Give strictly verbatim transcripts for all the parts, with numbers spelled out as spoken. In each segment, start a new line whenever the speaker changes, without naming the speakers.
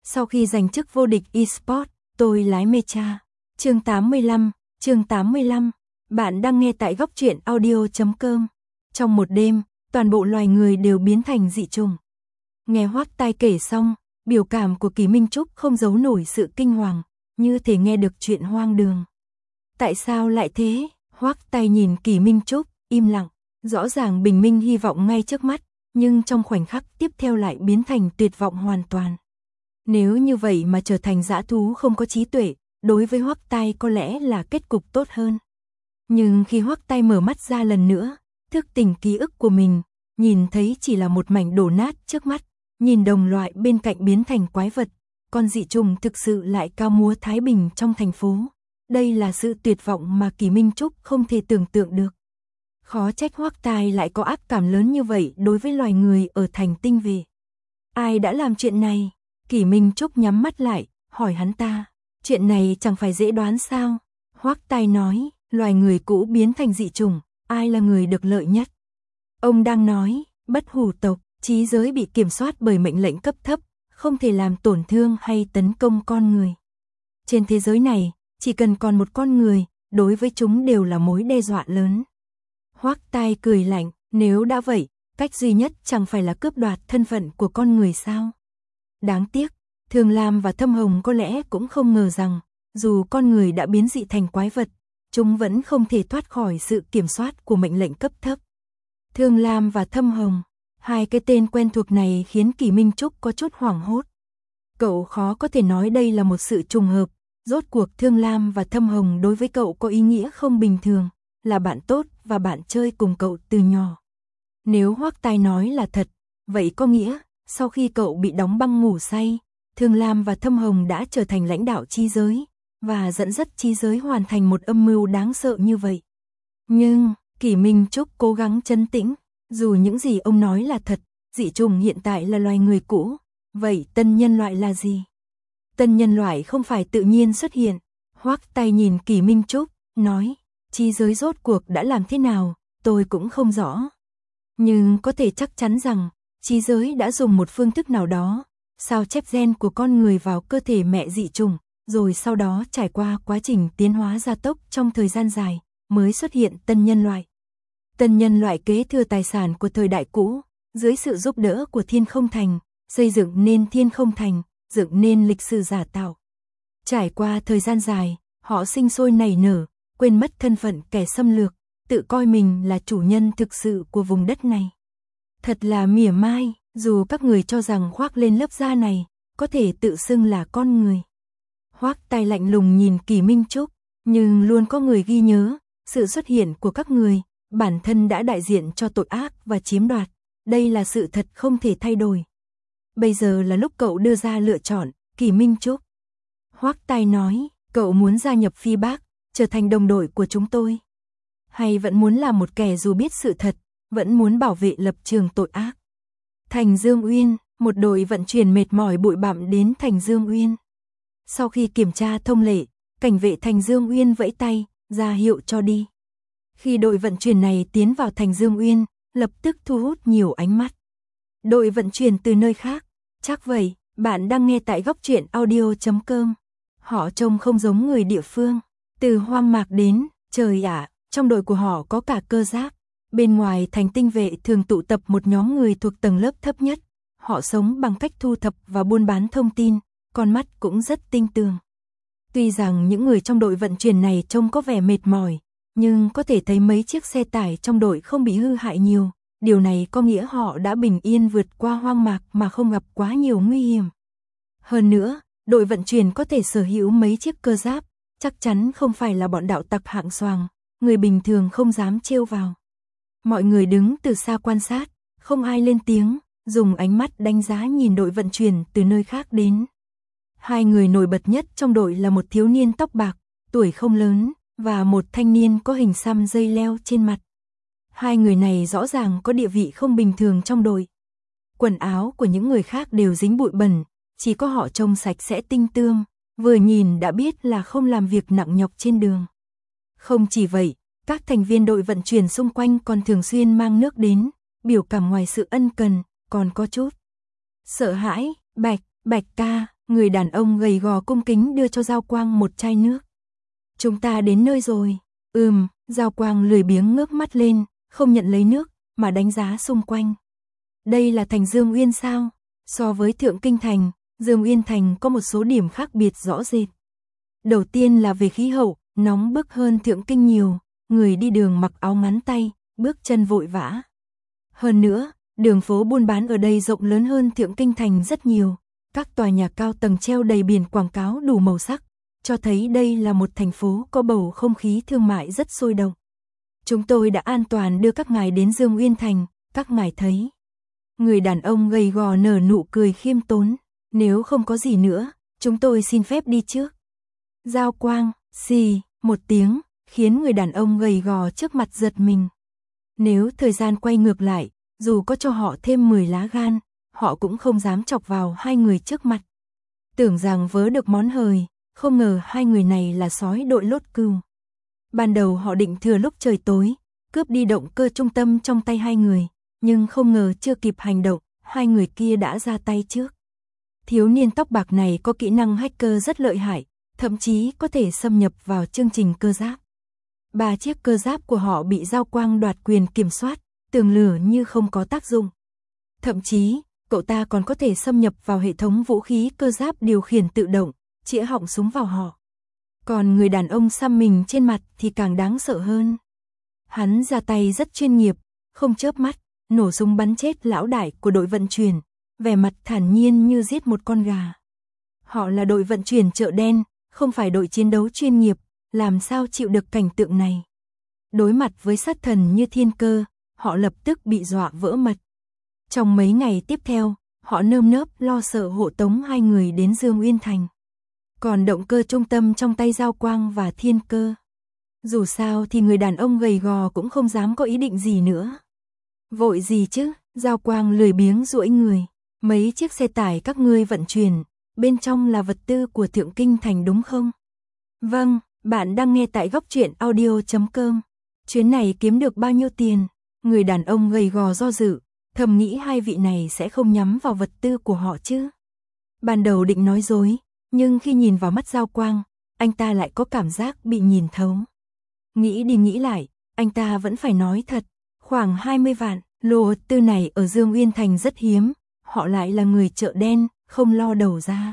Sau khi giành chức vô địch eSports, tôi lái Mecha. Chương tám mươi lăm, chương tám mươi lăm. Bạn đang nghe tại góc truyện audio chấm com. Trong một đêm, toàn bộ loài người đều biến thành dị chủng. Nghe Hoắc Tai kể xong, biểu cảm của Kỳ Minh Trúc không giấu nổi sự kinh hoàng, như thể nghe được chuyện hoang đường. Tại sao lại thế? Hoắc Tai nhìn Kỳ Minh Trúc, im lặng, rõ ràng bình minh hy vọng ngay trước mắt, nhưng trong khoảnh khắc tiếp theo lại biến thành tuyệt vọng hoàn toàn. Nếu như vậy mà trở thành dã thú không có trí tuệ, đối với Hoắc Tai có lẽ là kết cục tốt hơn. Nhưng khi Hoắc Tai mở mắt ra lần nữa, thức tỉnh ký ức của mình, nhìn thấy chỉ là một mảnh đổ nát trước mắt, nhìn đồng loại bên cạnh biến thành quái vật, con dị trùng thực sự lại cao múa thái bình trong thành phố. Đây là sự tuyệt vọng mà Kỳ Minh Trúc không thể tưởng tượng được. Khó trách Hoắc Tai lại có ác cảm lớn như vậy đối với loài người ở thành tinh về. Ai đã làm chuyện này? Kỳ Minh Trúc nhắm mắt lại, hỏi hắn ta. Chuyện này chẳng phải dễ đoán sao? Hoắc Tai nói, loài người cũ biến thành dị chủng, ai là người được lợi nhất? Ông đang nói, bất hủ tộc, trí giới bị kiểm soát bởi mệnh lệnh cấp thấp, không thể làm tổn thương hay tấn công con người. Trên thế giới này, chỉ cần còn một con người, đối với chúng đều là mối đe dọa lớn. Hoắc Tai cười lạnh, nếu đã vậy, cách duy nhất chẳng phải là cướp đoạt thân phận của con người sao? Đáng tiếc, Thường Lam và Thâm Hồng có lẽ cũng không ngờ rằng, dù con người đã biến dị thành quái vật, chúng vẫn không thể thoát khỏi sự kiểm soát của mệnh lệnh cấp thấp. Thường Lam và Thâm Hồng, hai cái tên quen thuộc này khiến Kỳ Minh Trúc có chút hoảng hốt. Cậu khó có thể nói đây là một sự trùng hợp, rốt cuộc Thương Lam và Thâm Hồng đối với cậu có ý nghĩa không bình thường, là bạn tốt và bạn chơi cùng cậu từ nhỏ. Nếu Hoắc Tai nói là thật, vậy có nghĩa, sau khi cậu bị đóng băng ngủ say, Thương Lam và Thâm Hồng đã trở thành lãnh đạo chi giới, và dẫn dắt chi giới hoàn thành một âm mưu đáng sợ như vậy. Nhưng, Kỳ Minh Trúc cố gắng trấn tĩnh, dù những gì ông nói là thật, dị chủng hiện tại là loài người cũ, vậy tân nhân loại là gì? Tân nhân loại không phải tự nhiên xuất hiện. Hoắc Tai nhìn Kỳ Minh Trúc, nói, chi giới rốt cuộc đã làm thế nào, tôi cũng không rõ. Nhưng có thể chắc chắn rằng, chi giới đã dùng một phương thức nào đó, sao chép gen của con người vào cơ thể mẹ dị chủng, rồi sau đó trải qua quá trình tiến hóa gia tốc trong thời gian dài, mới xuất hiện tân nhân loại. Tân nhân loại kế thừa tài sản của thời đại cũ, dưới sự giúp đỡ của Thiên Không Thành, xây dựng nên Thiên Không Thành, dựng nên lịch sử giả tạo. Trải qua thời gian dài, họ sinh sôi nảy nở, quên mất thân phận kẻ xâm lược, tự coi mình là chủ nhân thực sự của vùng đất này. Thật là mỉa mai, dù các người cho rằng khoác lên lớp da này, có thể tự xưng là con người. Hoắc Tai lạnh lùng nhìn Kỳ Minh Trúc, nhưng luôn có người ghi nhớ, sự xuất hiện của các người, bản thân đã đại diện cho tội ác và chiếm đoạt, đây là sự thật không thể thay đổi. Bây giờ là lúc cậu đưa ra lựa chọn, Kỳ Minh Trúc. Hoắc Tai nói, cậu muốn gia nhập Phi Bác, trở thành đồng đội của chúng tôi. Hay vẫn muốn làm một kẻ dù biết sự thật, vẫn muốn bảo vệ lập trường tội ác. Thành Dương Uyên, một đội vận chuyển mệt mỏi bụi bặm đến Thành Dương Uyên. Sau khi kiểm tra thông lệ, cảnh vệ Thành Dương Uyên vẫy tay, ra hiệu cho đi. Khi đội vận chuyển này tiến vào Thành Dương Uyên, lập tức thu hút nhiều ánh mắt. Đội vận chuyển từ nơi khác, chắc vậy, bạn đang nghe tại góc truyện audio chấm com. Họ trông không giống người địa phương, từ hoang mạc đến, trời ạ, trong đội của họ có cả cơ giáp. Bên ngoài thành tinh vệ thường tụ tập một nhóm người thuộc tầng lớp thấp nhất. Họ sống bằng cách thu thập và buôn bán thông tin, con mắt cũng rất tinh tường. Tuy rằng những người trong đội vận chuyển này trông có vẻ mệt mỏi, nhưng có thể thấy mấy chiếc xe tải trong đội không bị hư hại nhiều. Điều này có nghĩa họ đã bình yên vượt qua hoang mạc mà không gặp quá nhiều nguy hiểm. Hơn nữa, đội vận chuyển có thể sở hữu mấy chiếc cơ giáp, chắc chắn không phải là bọn đạo tặc hạng xoàng, người bình thường không dám trêu vào. Mọi người đứng từ xa quan sát, không ai lên tiếng, dùng ánh mắt đánh giá nhìn đội vận chuyển từ nơi khác đến. Hai người nổi bật nhất trong đội là một thiếu niên tóc bạc, tuổi không lớn, và một thanh niên có hình xăm dây leo trên mặt. Hai người này rõ ràng có địa vị không bình thường trong đội. Quần áo của những người khác đều dính bụi bẩn, chỉ có họ trông sạch sẽ tinh tươm, vừa nhìn đã biết là không làm việc nặng nhọc trên đường. Không chỉ vậy, các thành viên đội vận chuyển xung quanh còn thường xuyên mang nước đến, biểu cảm ngoài sự ân cần, còn có chút sợ hãi. Bạch, Bạch ca, Người đàn ông gầy gò cung kính đưa cho Giao Quang một chai nước. Chúng ta đến nơi rồi. Ừm, Giao Quang lười biếng ngước mắt lên, không nhận lấy nước, mà đánh giá xung quanh. Đây là thành Dương Uyên sao? So với Thượng Kinh Thành, Dương Uyên Thành có một số điểm khác biệt rõ rệt. Đầu tiên là về khí hậu, nóng bức hơn Thượng Kinh nhiều, người đi đường mặc áo ngắn tay, bước chân vội vã. Hơn nữa, đường phố buôn bán ở đây rộng lớn hơn Thượng Kinh Thành rất nhiều, các tòa nhà cao tầng treo đầy biển quảng cáo đủ màu sắc, cho thấy đây là một thành phố có bầu không khí thương mại rất sôi động. Chúng tôi đã an toàn đưa các ngài đến Dương Uyên Thành, các ngài thấy. Người đàn ông gầy gò nở nụ cười khiêm tốn, nếu không có gì nữa, chúng tôi xin phép đi trước. Giao Quang, xì, một tiếng, khiến người đàn ông gầy gò trước mặt giật mình. Nếu thời gian quay ngược lại, dù có cho họ thêm mười lá gan, họ cũng không dám chọc vào hai người trước mặt. Tưởng rằng vớ được món hời, không ngờ hai người này là sói đội lốt cừu. Ban đầu họ định thừa lúc trời tối, cướp đi động cơ trung tâm trong tay hai người, nhưng không ngờ chưa kịp hành động, hai người kia đã ra tay trước. Thiếu niên tóc bạc này có kỹ năng hacker rất lợi hại, thậm chí có thể xâm nhập vào chương trình cơ giáp. Ba chiếc cơ giáp của họ bị Giao Quang đoạt quyền kiểm soát, tường lửa như không có tác dụng. Thậm chí, cậu ta còn có thể xâm nhập vào hệ thống vũ khí cơ giáp điều khiển tự động, chĩa họng súng vào họ. Còn người đàn ông xăm mình trên mặt thì càng đáng sợ hơn. Hắn ra tay rất chuyên nghiệp, không chớp mắt, nổ súng bắn chết lão đại của đội vận chuyển, vẻ mặt thản nhiên như giết một con gà. Họ là đội vận chuyển chợ đen, không phải đội chiến đấu chuyên nghiệp, làm sao chịu được cảnh tượng này. Đối mặt với sát thần như Thiên Cơ, họ lập tức bị dọa vỡ mật. Trong mấy ngày tiếp theo, họ nơm nớp lo sợ hộ tống hai người đến Dương Uyên Thành. Còn động cơ trung tâm trong tay Giao Quang và Thiên Cơ. Dù sao thì người đàn ông gầy gò cũng không dám có ý định gì nữa. Vội gì chứ, Giao Quang lười biếng duỗi người. Mấy chiếc xe tải các ngươi vận chuyển, bên trong là vật tư của Thượng Kinh Thành đúng không? Vâng, bạn đang nghe tại góc truyện audio chấm com. Chuyến này kiếm được bao nhiêu tiền? Người đàn ông gầy gò do dự, thầm nghĩ hai vị này sẽ không nhắm vào vật tư của họ chứ. Ban đầu định nói dối, nhưng khi nhìn vào mắt Giao Quang, anh ta lại có cảm giác bị nhìn thấu. Nghĩ đi nghĩ lại, anh ta vẫn phải nói thật, khoảng hai mươi vạn, lô vật tư này ở Dương Uyên Thành rất hiếm, họ lại là người chợ đen, không lo đầu ra.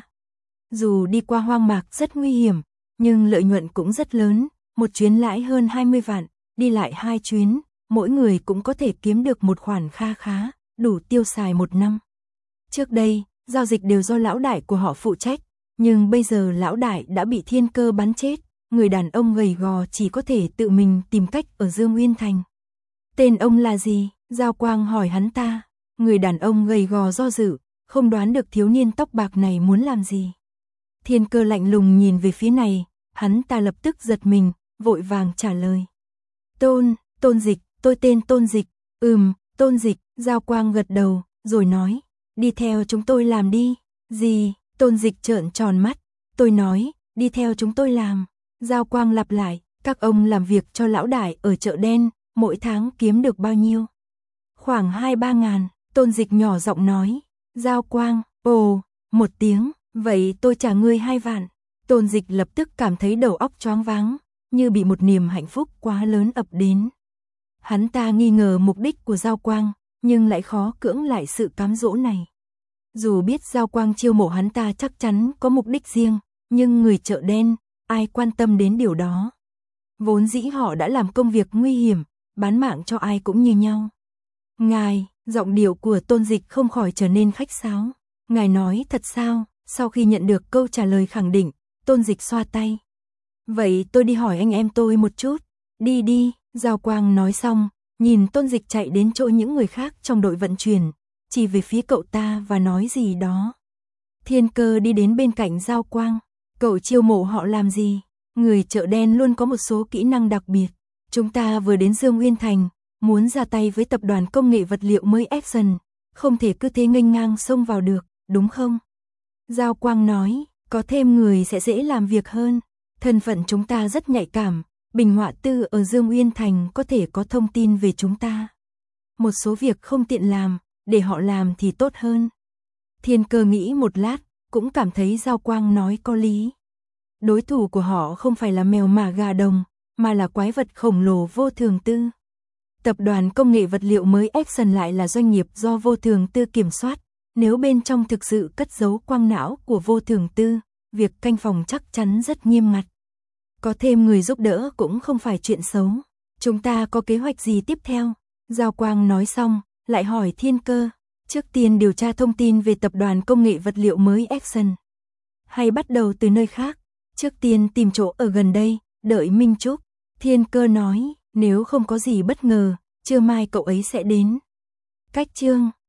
Dù đi qua hoang mạc rất nguy hiểm, nhưng lợi nhuận cũng rất lớn, một chuyến lãi hơn hai mươi vạn, đi lại hai chuyến, mỗi người cũng có thể kiếm được một khoản kha khá, đủ tiêu xài một năm. Trước đây, giao dịch đều do lão đại của họ phụ trách, nhưng bây giờ lão đại đã bị Thiên Cơ bắn chết, người đàn ông gầy gò chỉ có thể tự mình tìm cách ở Dương Uyên Thành. Tên ông là gì? Giao Quang hỏi hắn ta. Người đàn ông gầy gò do dự, không đoán được thiếu niên tóc bạc này muốn làm gì. Thiên Cơ lạnh lùng nhìn về phía này, hắn ta lập tức giật mình, vội vàng trả lời. Tôn, Tôn Dịch, tôi tên Tôn Dịch. Ừm, Tôn Dịch, Giao Quang gật đầu, rồi nói, đi theo chúng tôi làm đi. Gì? Tôn Dịch trợn tròn mắt, tôi nói, đi theo chúng tôi làm. Giao Quang lặp lại, các ông làm việc cho lão đại ở chợ đen, mỗi tháng kiếm được bao nhiêu? Khoảng hai ba ngàn, Tôn Dịch nhỏ giọng nói. Giao Quang, ồ, một tiếng, vậy tôi trả ngươi hai vạn. Tôn Dịch lập tức cảm thấy đầu óc choáng váng, như bị một niềm hạnh phúc quá lớn ập đến. Hắn ta nghi ngờ mục đích của Giao Quang, nhưng lại khó cưỡng lại sự cám dỗ này. Dù biết Giao Quang chiêu mộ hắn ta chắc chắn có mục đích riêng, nhưng người chợ đen, ai quan tâm đến điều đó. Vốn dĩ họ đã làm công việc nguy hiểm, bán mạng cho ai cũng như nhau. Ngài, giọng điệu của Tôn Dịch không khỏi trở nên khách sáo. Ngài nói thật sao? Sau khi nhận được câu trả lời khẳng định, Tôn Dịch xoa tay. Vậy tôi đi hỏi anh em tôi một chút. Đi đi, Giao Quang nói xong, nhìn Tôn Dịch chạy đến chỗ những người khác trong đội vận chuyển, chỉ về phía cậu ta và nói gì đó. Thiên Cơ đi đến bên cạnh Giao Quang. Cậu chiêu mộ họ làm gì? Người chợ đen luôn có một số kỹ năng đặc biệt. Chúng ta vừa đến Dương Uyên Thành, muốn ra tay với tập đoàn công nghệ vật liệu mới Action, không thể cứ thế nghênh ngang xông vào được, đúng không? Giao Quang nói, có thêm người sẽ dễ làm việc hơn. Thân phận chúng ta rất nhạy cảm, Bình Họa Tư ở Dương Uyên Thành có thể có thông tin về chúng ta. Một số việc không tiện làm, để họ làm thì tốt hơn. Thiên Cơ nghĩ một lát, cũng cảm thấy Giao Quang nói có lý. Đối thủ của họ không phải là mèo mả gà đồng, mà là quái vật khổng lồ Vô Thường Tư. Tập đoàn công nghệ vật liệu mới Action lại là doanh nghiệp do Vô Thường Tư kiểm soát. Nếu bên trong thực sự cất giấu quang não của Vô Thường Tư, việc canh phòng chắc chắn rất nghiêm ngặt. Có thêm người giúp đỡ cũng không phải chuyện xấu. Chúng ta có kế hoạch gì tiếp theo? Giao Quang nói xong, lại hỏi Thiên Cơ. Trước tiên điều tra thông tin về tập đoàn công nghệ vật liệu mới Action. Hay bắt đầu từ nơi khác? Trước tiên tìm chỗ ở gần đây, đợi Minh Trúc. Thiên Cơ nói, nếu không có gì bất ngờ, trưa mai cậu ấy sẽ đến. Cách chương